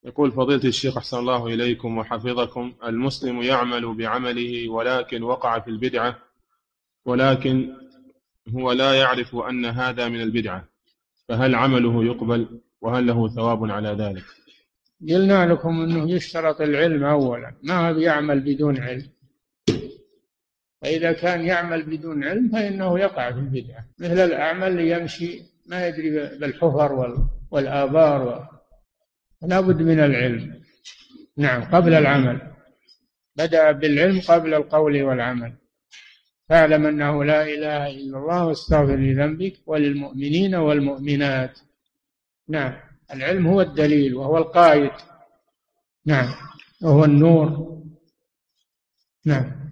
يقول فضيلة الشيخ أحسن الله إليكم وحفظكم: المسلم يعمل بعمله ولكن وقع في البدعة، ولكن هو لا يعرف أن هذا من البدعة، فهل عمله يقبل وهل له ثواب على ذلك؟ قلنا لكم أنه يشترط العلم أولا، ما بيعمل بدون علم. فإذا كان يعمل بدون علم فإنه يقع في البدعة، مثل الأعمى اللي يمشي ما يدري بالحفر والآبار لا بد من العلم. نعم، قبل العمل، بدأ بالعلم قبل القول والعمل. فاعلم أنه لا إله إلا الله واستغفر لذنبك وللمؤمنين والمؤمنات. نعم، العلم هو الدليل وهو القائد. نعم، وهو النور. نعم.